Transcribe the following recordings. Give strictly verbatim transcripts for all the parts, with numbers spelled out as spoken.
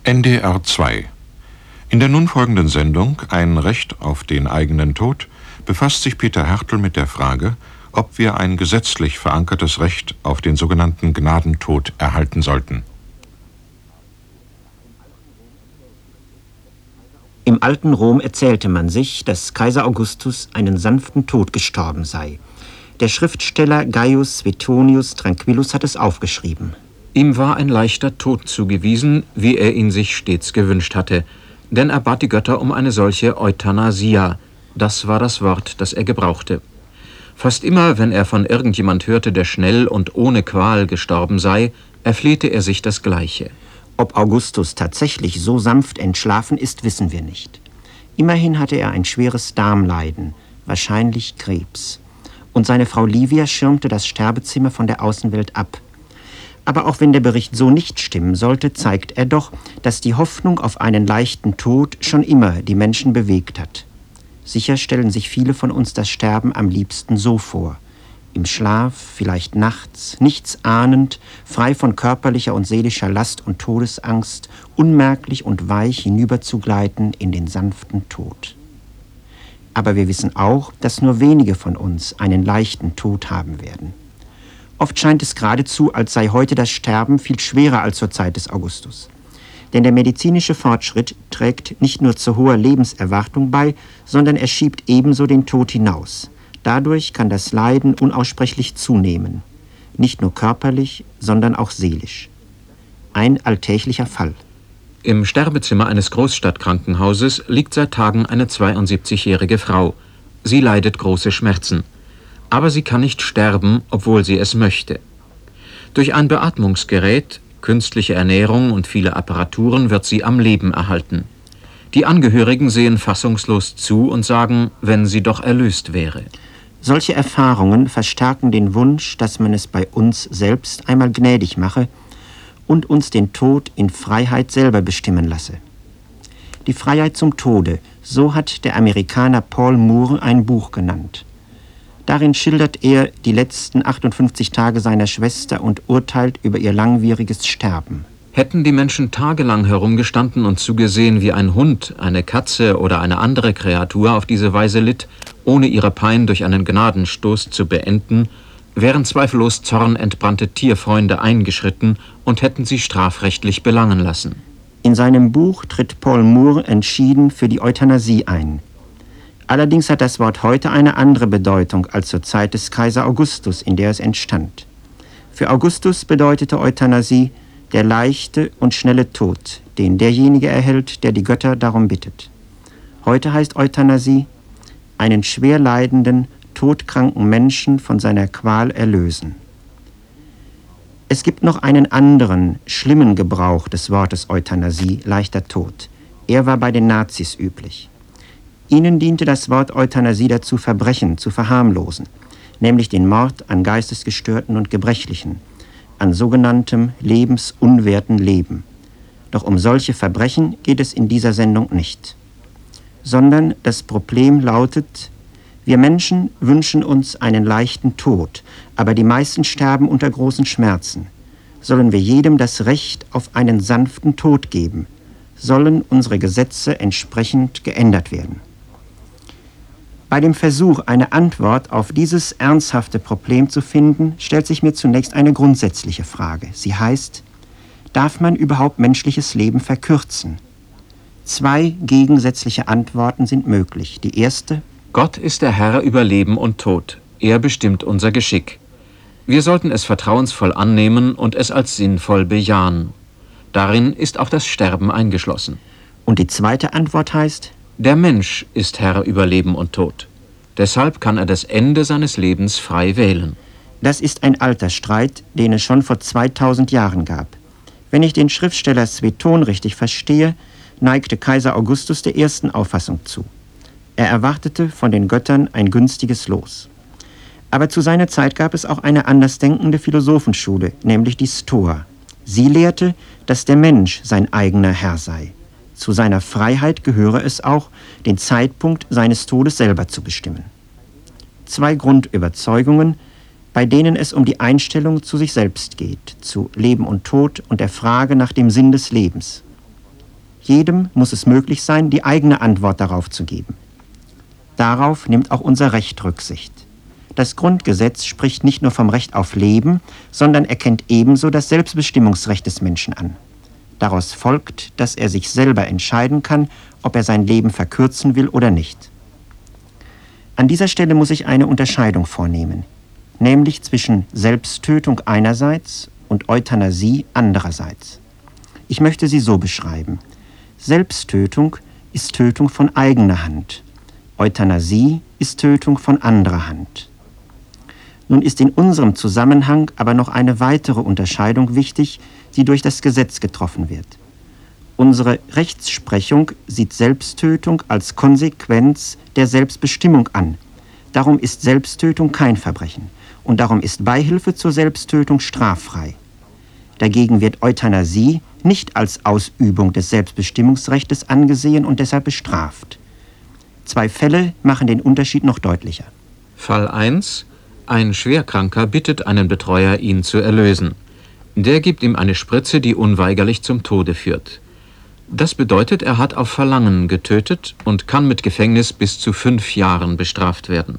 N D R zwei. In der nun folgenden Sendung »Ein Recht auf den eigenen Tod« befasst sich Peter Härtl mit der Frage, ob wir ein gesetzlich verankertes Recht auf den sogenannten Gnadentod erhalten sollten. Im alten Rom erzählte man sich, dass Kaiser Augustus einen sanften Tod gestorben sei. Der Schriftsteller Gaius Suetonius Tranquillus hat es aufgeschrieben. Ihm war ein leichter Tod zugewiesen, wie er ihn sich stets gewünscht hatte, denn er bat die Götter um eine solche Euthanasia. Das war das Wort, das er gebrauchte. Fast immer, wenn er von irgendjemand hörte, der schnell und ohne Qual gestorben sei, erflehte er sich das Gleiche. Ob Augustus tatsächlich so sanft entschlafen ist, wissen wir nicht. Immerhin hatte er ein schweres Darmleiden, wahrscheinlich Krebs. Und seine Frau Livia schirmte das Sterbezimmer von der Außenwelt ab. Aber auch wenn der Bericht so nicht stimmen sollte, zeigt er doch, dass die Hoffnung auf einen leichten Tod schon immer die Menschen bewegt hat. Sicher stellen sich viele von uns das Sterben am liebsten so vor. Im Schlaf, vielleicht nachts, nichts ahnend, frei von körperlicher und seelischer Last und Todesangst, unmerklich und weich hinüberzugleiten in den sanften Tod. Aber wir wissen auch, dass nur wenige von uns einen leichten Tod haben werden. Oft scheint es geradezu, als sei heute das Sterben viel schwerer als zur Zeit des Augustus. Denn der medizinische Fortschritt trägt nicht nur zu hoher Lebenserwartung bei, sondern er schiebt ebenso den Tod hinaus. Dadurch kann das Leiden unaussprechlich zunehmen. Nicht nur körperlich, sondern auch seelisch. Ein alltäglicher Fall. Im Sterbezimmer eines Großstadtkrankenhauses liegt seit Tagen eine zweiundsiebzigjährige Frau. Sie leidet große Schmerzen. Aber sie kann nicht sterben, obwohl sie es möchte. Durch ein Beatmungsgerät, künstliche Ernährung und viele Apparaturen wird sie am Leben erhalten. Die Angehörigen sehen fassungslos zu und sagen, wenn sie doch erlöst wäre. Solche Erfahrungen verstärken den Wunsch, dass man es bei uns selbst einmal gnädig mache und uns den Tod in Freiheit selber bestimmen lasse. Die Freiheit zum Tode, so hat der Amerikaner Paul Moore ein Buch genannt. Darin schildert er die letzten achtundfünfzig Tage seiner Schwester und urteilt über ihr langwieriges Sterben. Hätten die Menschen tagelang herumgestanden und zugesehen, wie ein Hund, eine Katze oder eine andere Kreatur auf diese Weise litt, ohne ihre Pein durch einen Gnadenstoß zu beenden, wären zweifellos zornentbrannte Tierfreunde eingeschritten und hätten sie strafrechtlich belangen lassen. In seinem Buch tritt Paul Moore entschieden für die Euthanasie ein. Allerdings hat das Wort heute eine andere Bedeutung als zur Zeit des Kaiser Augustus, in der es entstand. Für Augustus bedeutete Euthanasie der leichte und schnelle Tod, den derjenige erhält, der die Götter darum bittet. Heute heißt Euthanasie, einen schwer leidenden, todkranken Menschen von seiner Qual erlösen. Es gibt noch einen anderen, schlimmen Gebrauch des Wortes Euthanasie, leichter Tod. Er war bei den Nazis üblich. Ihnen diente das Wort Euthanasie dazu, Verbrechen zu verharmlosen, nämlich den Mord an Geistesgestörten und Gebrechlichen, an sogenanntem lebensunwerten Leben. Doch um solche Verbrechen geht es in dieser Sendung nicht. Sondern das Problem lautet, wir Menschen wünschen uns einen leichten Tod, aber die meisten sterben unter großen Schmerzen. Sollen wir jedem das Recht auf einen sanften Tod geben? Sollen unsere Gesetze entsprechend geändert werden? Bei dem Versuch, eine Antwort auf dieses ernsthafte Problem zu finden, stellt sich mir zunächst eine grundsätzliche Frage. Sie heißt, darf man überhaupt menschliches Leben verkürzen? Zwei gegensätzliche Antworten sind möglich. Die erste: Gott ist der Herr über Leben und Tod. Er bestimmt unser Geschick. Wir sollten es vertrauensvoll annehmen und es als sinnvoll bejahen. Darin ist auch das Sterben eingeschlossen. Und die zweite Antwort heißt: Der Mensch ist Herr über Leben und Tod. Deshalb kann er das Ende seines Lebens frei wählen. Das ist ein alter Streit, den es schon vor zweitausend Jahren gab. Wenn ich den Schriftsteller Sueton richtig verstehe, neigte Kaiser Augustus der ersten Auffassung zu. Er erwartete von den Göttern ein günstiges Los. Aber zu seiner Zeit gab es auch eine andersdenkende Philosophenschule, nämlich die Stoa. Sie lehrte, dass der Mensch sein eigener Herr sei. Zu seiner Freiheit gehöre es auch, den Zeitpunkt seines Todes selber zu bestimmen. Zwei Grundüberzeugungen, bei denen es um die Einstellung zu sich selbst geht, zu Leben und Tod und der Frage nach dem Sinn des Lebens. Jedem muss es möglich sein, die eigene Antwort darauf zu geben. Darauf nimmt auch unser Recht Rücksicht. Das Grundgesetz spricht nicht nur vom Recht auf Leben, sondern erkennt ebenso das Selbstbestimmungsrecht des Menschen an. Daraus folgt, dass er sich selber entscheiden kann, ob er sein Leben verkürzen will oder nicht. An dieser Stelle muss ich eine Unterscheidung vornehmen, nämlich zwischen Selbsttötung einerseits und Euthanasie andererseits. Ich möchte sie so beschreiben. Selbsttötung ist Tötung von eigener Hand. Euthanasie ist Tötung von anderer Hand. Nun ist in unserem Zusammenhang aber noch eine weitere Unterscheidung wichtig, die durch das Gesetz getroffen wird. Unsere Rechtsprechung sieht Selbsttötung als Konsequenz der Selbstbestimmung an. Darum ist Selbsttötung kein Verbrechen und darum ist Beihilfe zur Selbsttötung straffrei. Dagegen wird Euthanasie nicht als Ausübung des Selbstbestimmungsrechtes angesehen und deshalb bestraft. Zwei Fälle machen den Unterschied noch deutlicher. Fall eins. Ein Schwerkranker bittet einen Betreuer, ihn zu erlösen. Der gibt ihm eine Spritze, die unweigerlich zum Tode führt. Das bedeutet, er hat auf Verlangen getötet und kann mit Gefängnis bis zu fünf Jahren bestraft werden.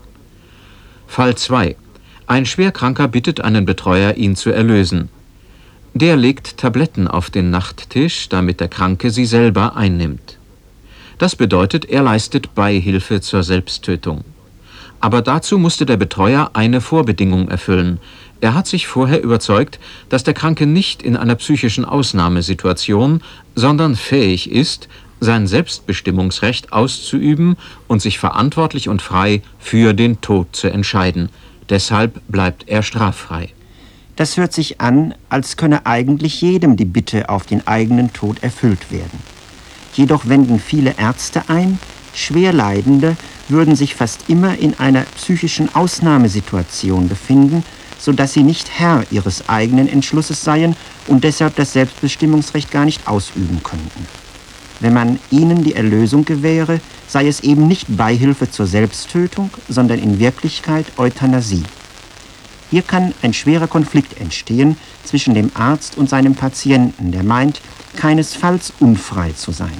Fall zwei. Ein Schwerkranker bittet einen Betreuer, ihn zu erlösen. Der legt Tabletten auf den Nachttisch, damit der Kranke sie selber einnimmt. Das bedeutet, er leistet Beihilfe zur Selbsttötung. Aber dazu musste der Betreuer eine Vorbedingung erfüllen. Er hat sich vorher überzeugt, dass der Kranke nicht in einer psychischen Ausnahmesituation, sondern fähig ist, sein Selbstbestimmungsrecht auszuüben und sich verantwortlich und frei für den Tod zu entscheiden. Deshalb bleibt er straffrei. Das hört sich an, als könne eigentlich jedem die Bitte auf den eigenen Tod erfüllt werden. Jedoch wenden viele Ärzte ein, Schwerleidende würden sich fast immer in einer psychischen Ausnahmesituation befinden, sodass sie nicht Herr ihres eigenen Entschlusses seien und deshalb das Selbstbestimmungsrecht gar nicht ausüben könnten. Wenn man ihnen die Erlösung gewähre, sei es eben nicht Beihilfe zur Selbsttötung, sondern in Wirklichkeit Euthanasie. Hier kann ein schwerer Konflikt entstehen zwischen dem Arzt und seinem Patienten, der meint, keinesfalls unfrei zu sein.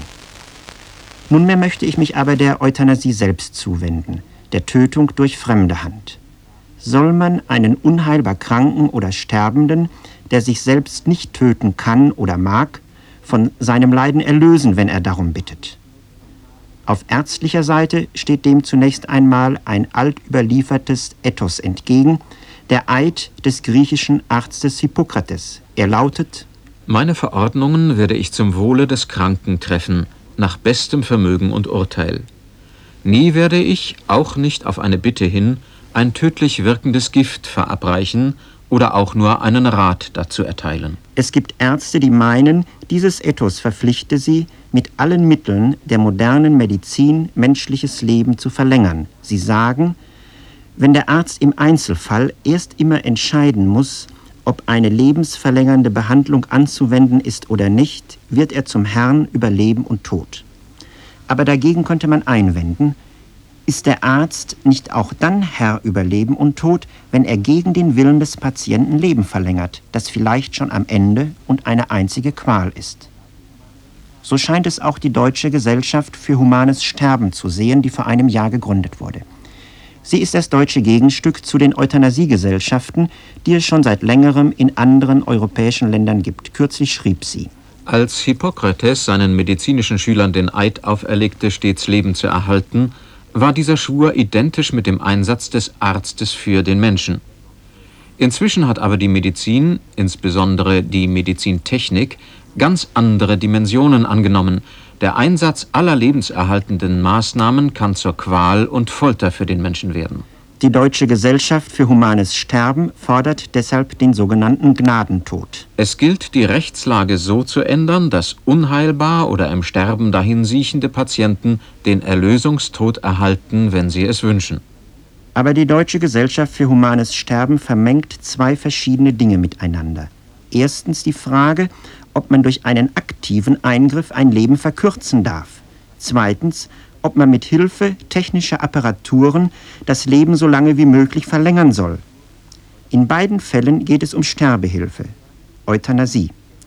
Nunmehr möchte ich mich aber der Euthanasie selbst zuwenden, der Tötung durch fremde Hand. Soll man einen unheilbar Kranken oder Sterbenden, der sich selbst nicht töten kann oder mag, von seinem Leiden erlösen, wenn er darum bittet? Auf ärztlicher Seite steht dem zunächst einmal ein altüberliefertes Ethos entgegen, der Eid des griechischen Arztes Hippokrates. Er lautet: Meine Verordnungen werde ich zum Wohle des Kranken treffen, nach bestem Vermögen und Urteil. Nie werde ich, auch nicht auf eine Bitte hin, ein tödlich wirkendes Gift verabreichen oder auch nur einen Rat dazu erteilen. Es gibt Ärzte, die meinen, dieses Ethos verpflichte sie, mit allen Mitteln der modernen Medizin menschliches Leben zu verlängern. Sie sagen, wenn der Arzt im Einzelfall erst immer entscheiden muss, ob eine lebensverlängernde Behandlung anzuwenden ist oder nicht, wird er zum Herrn über Leben und Tod. Aber dagegen könnte man einwenden, ist der Arzt nicht auch dann Herr über Leben und Tod, wenn er gegen den Willen des Patienten Leben verlängert, das vielleicht schon am Ende und eine einzige Qual ist? So scheint es auch die Deutsche Gesellschaft für humanes Sterben zu sehen, die vor einem Jahr gegründet wurde. Sie ist das deutsche Gegenstück zu den Euthanasiegesellschaften, die es schon seit längerem in anderen europäischen Ländern gibt. Kürzlich schrieb sie: Als Hippokrates seinen medizinischen Schülern den Eid auferlegte, stets Leben zu erhalten, war dieser Schwur identisch mit dem Einsatz des Arztes für den Menschen. Inzwischen hat aber die Medizin, insbesondere die Medizintechnik, ganz andere Dimensionen angenommen. Der Einsatz aller lebenserhaltenden Maßnahmen kann zur Qual und Folter für den Menschen werden. Die Deutsche Gesellschaft für humanes Sterben fordert deshalb den sogenannten Gnadentod. Es gilt, die Rechtslage so zu ändern, dass unheilbar oder im Sterben dahinsiechende Patienten den Erlösungstod erhalten, wenn sie es wünschen. Aber die Deutsche Gesellschaft für humanes Sterben vermengt zwei verschiedene Dinge miteinander. Erstens die Frage, ob man durch einen aktiven Eingriff ein Leben verkürzen darf. Zweitens, ob man mit Hilfe technischer Apparaturen das Leben so lange wie möglich verlängern soll. In beiden Fällen geht es um Sterbehilfe, Euthanasie.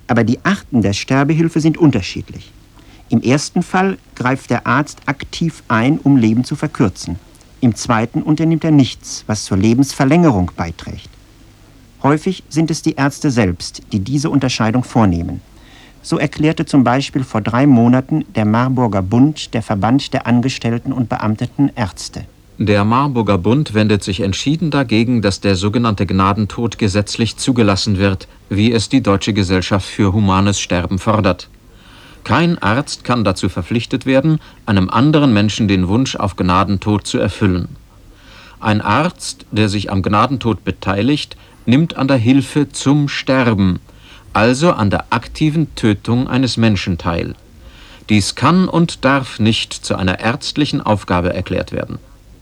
Aber die Arten der Sterbehilfe sind unterschiedlich. Im ersten Fall greift der Arzt aktiv ein, um Leben zu verkürzen. Im zweiten unternimmt er nichts, was zur Lebensverlängerung beiträgt. Häufig sind es die Ärzte selbst, die diese Unterscheidung vornehmen. So erklärte zum Beispiel vor drei Monaten der Marburger Bund, der Verband der Angestellten und Beamteten Ärzte. Der Marburger Bund wendet sich entschieden dagegen, dass der sogenannte Gnadentod gesetzlich zugelassen wird, wie es die Deutsche Gesellschaft für humanes Sterben fordert. Kein Arzt kann dazu verpflichtet werden, einem anderen Menschen den Wunsch auf Gnadentod zu erfüllen. Ein Arzt, der sich am Gnadentod beteiligt, nimmt an der Hilfe zum Sterben, also an der aktiven Tötung eines Menschen teil. Dies kann und darf nicht zu einer ärztlichen Aufgabe erklärt werden.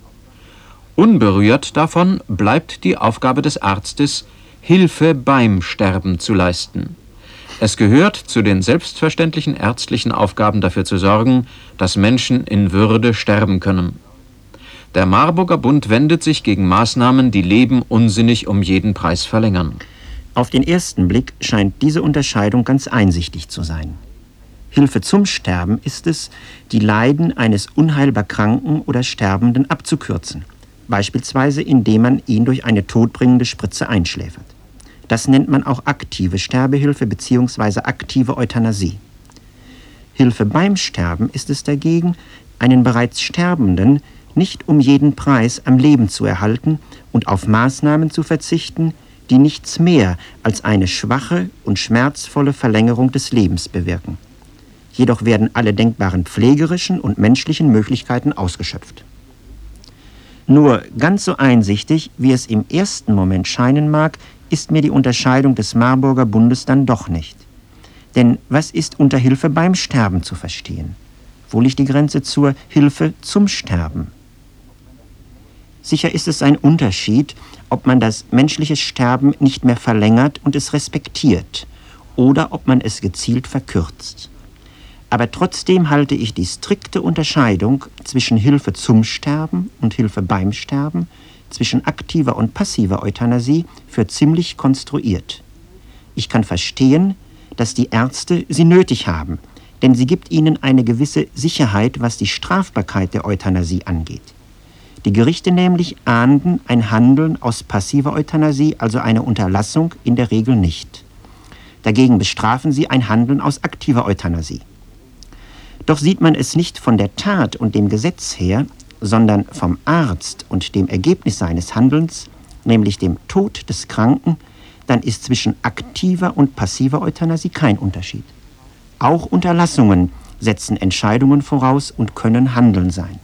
Unberührt davon bleibt die Aufgabe des Arztes, Hilfe beim Sterben zu leisten. Es gehört zu den selbstverständlichen ärztlichen Aufgaben, dafür zu sorgen, dass Menschen in Würde sterben können. Der Marburger Bund wendet sich gegen Maßnahmen, die Leben unsinnig um jeden Preis verlängern. Auf den ersten Blick scheint diese Unterscheidung ganz einsichtig zu sein. Hilfe zum Sterben ist es, die Leiden eines unheilbar Kranken oder Sterbenden abzukürzen, beispielsweise indem man ihn durch eine todbringende Spritze einschläfert. Das nennt man auch aktive Sterbehilfe bzw. aktive Euthanasie. Hilfe beim Sterben ist es dagegen, einen bereits Sterbenden nicht um jeden Preis am Leben zu erhalten und auf Maßnahmen zu verzichten, die nichts mehr als eine schwache und schmerzvolle Verlängerung des Lebens bewirken. Jedoch werden alle denkbaren pflegerischen und menschlichen Möglichkeiten ausgeschöpft. Nur ganz so einsichtig, wie es im ersten Moment scheinen mag, ist mir die Unterscheidung des Marburger Bundes dann doch nicht. Denn was ist unter Hilfe beim Sterben zu verstehen? Wo liegt die Grenze zur Hilfe zum Sterben? Sicher ist es ein Unterschied, ob man das menschliche Sterben nicht mehr verlängert und es respektiert oder ob man es gezielt verkürzt. Aber trotzdem halte ich die strikte Unterscheidung zwischen Hilfe zum Sterben und Hilfe beim Sterben, zwischen aktiver und passiver Euthanasie für ziemlich konstruiert. Ich kann verstehen, dass die Ärzte sie nötig haben, denn sie gibt ihnen eine gewisse Sicherheit, was die Strafbarkeit der Euthanasie angeht. Die Gerichte nämlich ahnden ein Handeln aus passiver Euthanasie, also eine Unterlassung, in der Regel nicht. Dagegen bestrafen sie ein Handeln aus aktiver Euthanasie. Doch sieht man es nicht von der Tat und dem Gesetz her, sondern vom Arzt und dem Ergebnis seines Handelns, nämlich dem Tod des Kranken, dann ist zwischen aktiver und passiver Euthanasie kein Unterschied. Auch Unterlassungen setzen Entscheidungen voraus und können Handeln sein.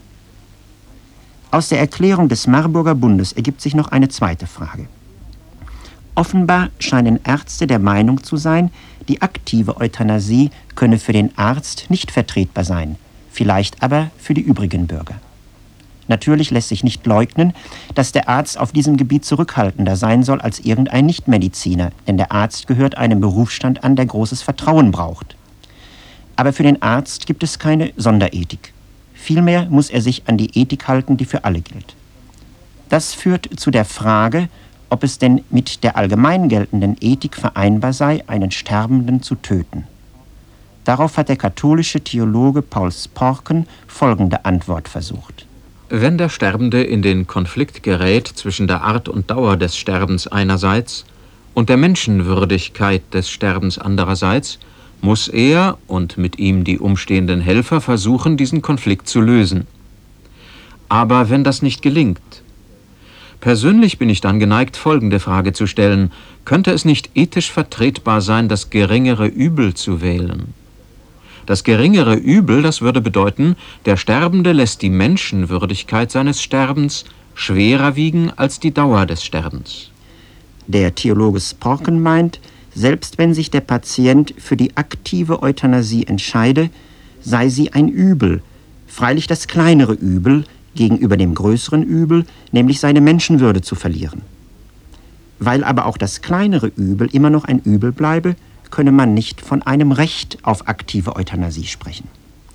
Aus der Erklärung des Marburger Bundes ergibt sich noch eine zweite Frage. Offenbar scheinen Ärzte der Meinung zu sein, die aktive Euthanasie könne für den Arzt nicht vertretbar sein, vielleicht aber für die übrigen Bürger. Natürlich lässt sich nicht leugnen, dass der Arzt auf diesem Gebiet zurückhaltender sein soll als irgendein Nichtmediziner, denn der Arzt gehört einem Berufsstand an, der großes Vertrauen braucht. Aber für den Arzt gibt es keine Sonderethik. Vielmehr muss er sich an die Ethik halten, die für alle gilt. Das führt zu der Frage, ob es denn mit der allgemein geltenden Ethik vereinbar sei, einen Sterbenden zu töten. Darauf hat der katholische Theologe Paul Sporken folgende Antwort versucht. Wenn der Sterbende in den Konflikt gerät zwischen der Art und Dauer des Sterbens einerseits und der Menschenwürdigkeit des Sterbens andererseits, muss er und mit ihm die umstehenden Helfer versuchen, diesen Konflikt zu lösen. Aber wenn das nicht gelingt, persönlich bin ich dann geneigt, folgende Frage zu stellen: Könnte es nicht ethisch vertretbar sein, das geringere Übel zu wählen? Das geringere Übel, das würde bedeuten, der Sterbende lässt die Menschenwürdigkeit seines Sterbens schwerer wiegen als die Dauer des Sterbens. Der Theologe Sporken meint, selbst wenn sich der Patient für die aktive Euthanasie entscheide, sei sie ein Übel, freilich das kleinere Übel gegenüber dem größeren Übel, nämlich seine Menschenwürde zu verlieren. Weil aber auch das kleinere Übel immer noch ein Übel bleibe, könne man nicht von einem Recht auf aktive Euthanasie sprechen.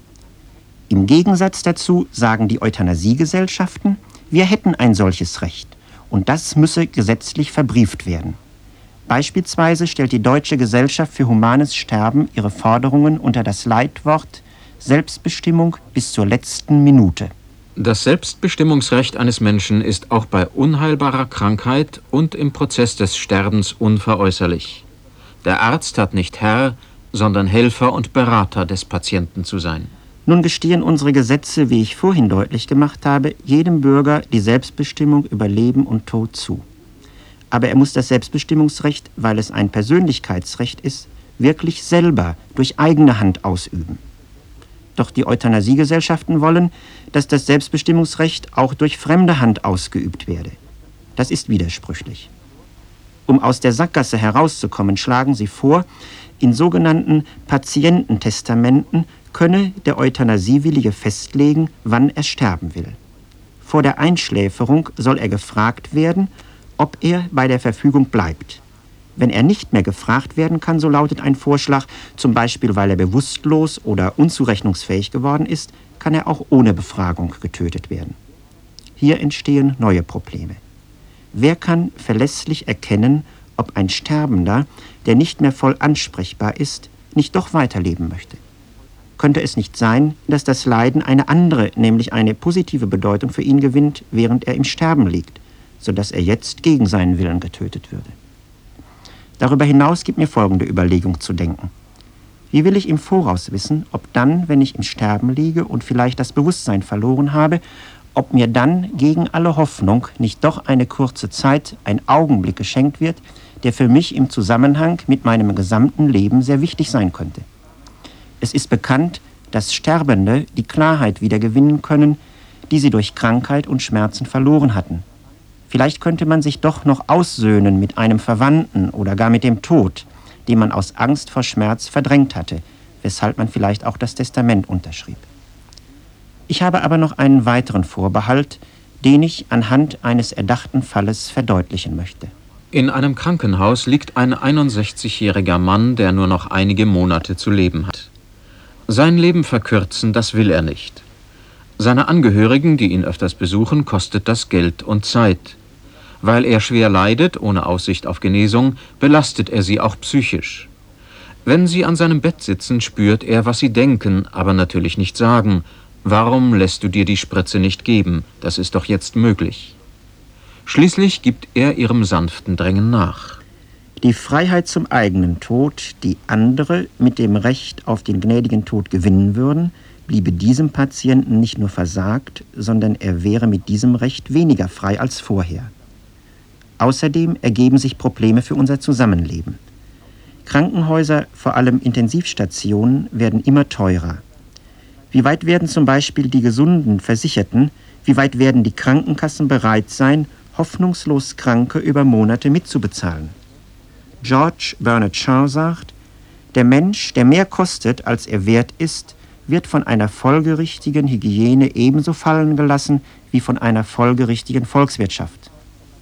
Im Gegensatz dazu sagen die Euthanasiegesellschaften, wir hätten ein solches Recht und das müsse gesetzlich verbrieft werden. Beispielsweise stellt die Deutsche Gesellschaft für Humanes Sterben ihre Forderungen unter das Leitwort Selbstbestimmung bis zur letzten Minute. Das Selbstbestimmungsrecht eines Menschen ist auch bei unheilbarer Krankheit und im Prozess des Sterbens unveräußerlich. Der Arzt hat nicht Herr, sondern Helfer und Berater des Patienten zu sein. Nun gestehen unsere Gesetze, wie ich vorhin deutlich gemacht habe, jedem Bürger die Selbstbestimmung über Leben und Tod zu. Aber er muss das Selbstbestimmungsrecht, weil es ein Persönlichkeitsrecht ist, wirklich selber durch eigene Hand ausüben. Doch die Euthanasiegesellschaften wollen, dass das Selbstbestimmungsrecht auch durch fremde Hand ausgeübt werde. Das ist widersprüchlich. Um aus der Sackgasse herauszukommen, schlagen sie vor, in sogenannten Patiententestamenten könne der Euthanasiewillige festlegen, wann er sterben will. Vor der Einschläferung soll er gefragt werden, ob er bei der Verfügung bleibt. Wenn er nicht mehr gefragt werden kann, so lautet ein Vorschlag, zum Beispiel weil er bewusstlos oder unzurechnungsfähig geworden ist, kann er auch ohne Befragung getötet werden. Hier entstehen neue Probleme. Wer kann verlässlich erkennen, ob ein Sterbender, der nicht mehr voll ansprechbar ist, nicht doch weiterleben möchte? Könnte es nicht sein, dass das Leiden eine andere, nämlich eine positive Bedeutung für ihn gewinnt, während er im Sterben liegt, sodass er jetzt gegen seinen Willen getötet würde? Darüber hinaus gibt mir folgende Überlegung zu denken. Wie will ich im Voraus wissen, ob dann, wenn ich im Sterben liege und vielleicht das Bewusstsein verloren habe, ob mir dann gegen alle Hoffnung nicht doch eine kurze Zeit, ein Augenblick geschenkt wird, der für mich im Zusammenhang mit meinem gesamten Leben sehr wichtig sein könnte? Es ist bekannt, dass Sterbende die Klarheit wieder gewinnen können, die sie durch Krankheit und Schmerzen verloren hatten. Vielleicht könnte man sich doch noch aussöhnen mit einem Verwandten oder gar mit dem Tod, den man aus Angst vor Schmerz verdrängt hatte, weshalb man vielleicht auch das Testament unterschrieb. Ich habe aber noch einen weiteren Vorbehalt, den ich anhand eines erdachten Falles verdeutlichen möchte. In einem Krankenhaus liegt ein einundsechzigjähriger Mann, der nur noch einige Monate zu leben hat. Sein Leben verkürzen, das will er nicht. Seine Angehörigen, die ihn öfters besuchen, kostet das Geld und Zeit. Weil er schwer leidet, ohne Aussicht auf Genesung, belastet er sie auch psychisch. Wenn sie an seinem Bett sitzen, spürt er, was sie denken, aber natürlich nicht sagen. Warum lässt du dir die Spritze nicht geben? Das ist doch jetzt möglich. Schließlich gibt er ihrem sanften Drängen nach. Die Freiheit zum eigenen Tod, die andere mit dem Recht auf den gnädigen Tod gewinnen würden, bliebe diesem Patienten nicht nur versagt, sondern er wäre mit diesem Recht weniger frei als vorher. Außerdem ergeben sich Probleme für unser Zusammenleben. Krankenhäuser, vor allem Intensivstationen, werden immer teurer. Wie weit werden zum Beispiel die gesunden Versicherten, wie weit werden die Krankenkassen bereit sein, hoffnungslos Kranke über Monate mitzubezahlen? George Bernard Shaw sagt, der Mensch, der mehr kostet, als er wert ist, wird von einer folgerichtigen Hygiene ebenso fallen gelassen wie von einer folgerichtigen Volkswirtschaft.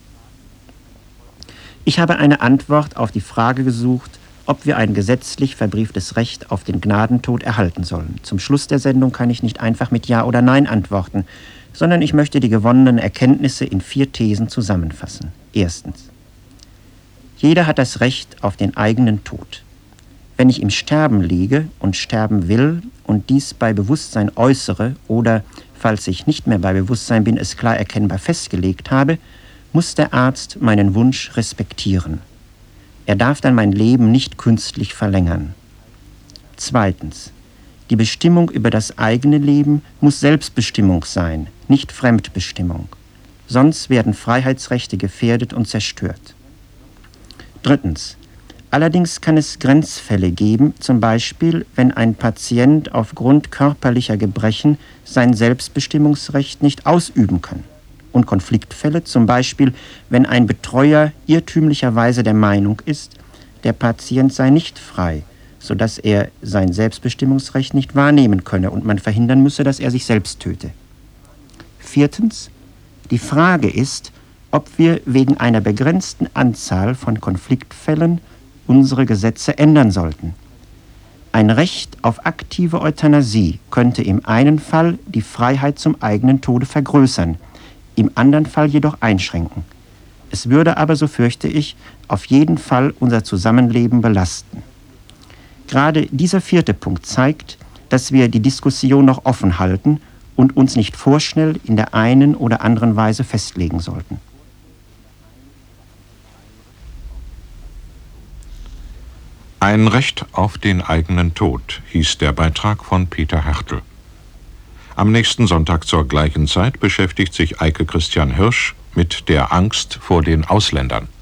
Ich habe eine Antwort auf die Frage gesucht, ob wir ein gesetzlich verbrieftes Recht auf den Gnadentod erhalten sollen. Zum Schluss der Sendung kann ich nicht einfach mit Ja oder Nein antworten, sondern ich möchte die gewonnenen Erkenntnisse in vier Thesen zusammenfassen. Erstens. Jeder hat das Recht auf den eigenen Tod. Wenn ich im Sterben liege und sterben will und dies bei Bewusstsein äußere oder, falls ich nicht mehr bei Bewusstsein bin, es klar erkennbar festgelegt habe, muss der Arzt meinen Wunsch respektieren. Er darf dann mein Leben nicht künstlich verlängern. Zweitens. Die Bestimmung über das eigene Leben muss Selbstbestimmung sein, nicht Fremdbestimmung. Sonst werden Freiheitsrechte gefährdet und zerstört. Drittens. Allerdings kann es Grenzfälle geben, zum Beispiel, wenn ein Patient aufgrund körperlicher Gebrechen sein Selbstbestimmungsrecht nicht ausüben kann. Und Konfliktfälle, zum Beispiel, wenn ein Betreuer irrtümlicherweise der Meinung ist, der Patient sei nicht frei, sodass er sein Selbstbestimmungsrecht nicht wahrnehmen könne und man verhindern müsse, dass er sich selbst töte. Viertens. Die Frage ist, ob wir wegen einer begrenzten Anzahl von Konfliktfällen unsere Gesetze ändern sollten. Ein Recht auf aktive Euthanasie könnte im einen Fall die Freiheit zum eigenen Tode vergrößern, im anderen Fall jedoch einschränken. Es würde aber, so fürchte ich, auf jeden Fall unser Zusammenleben belasten. Gerade dieser vierte Punkt zeigt, dass wir die Diskussion noch offen halten und uns nicht vorschnell in der einen oder anderen Weise festlegen sollten. Ein Recht auf den eigenen Tod, hieß der Beitrag von Peter Hertel. Am nächsten Sonntag zur gleichen Zeit beschäftigt sich Eike Christian Hirsch mit der Angst vor den Ausländern.